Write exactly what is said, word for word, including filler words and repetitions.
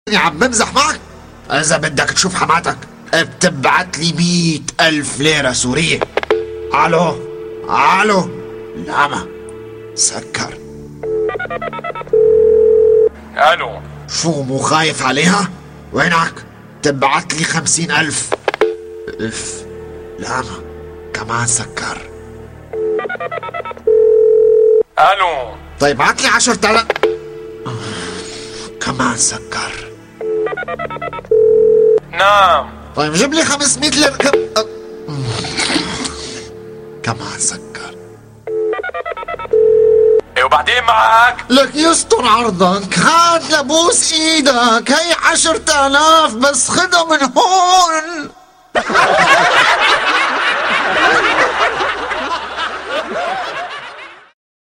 عم بمزح معك. إذا بدك تشوف حماتك بتبعت لي مئة ألف ليرة سورية. ألو ألو. لاما سكر. الو. شو مو خايف عليها؟ وينك؟ تبعت لي خمسين ألف. اف لاما كمان سكر. الو. طيب بعت لي عشرة آلاف. كمان سكر. نعم. طيب جيب لي خمسمئة ليرة. كمان سكر. ايه وبعدين معك؟ لك يستر عرضك، هات لبوس ايدك، هي عشرة آلاف بس خدها من هون.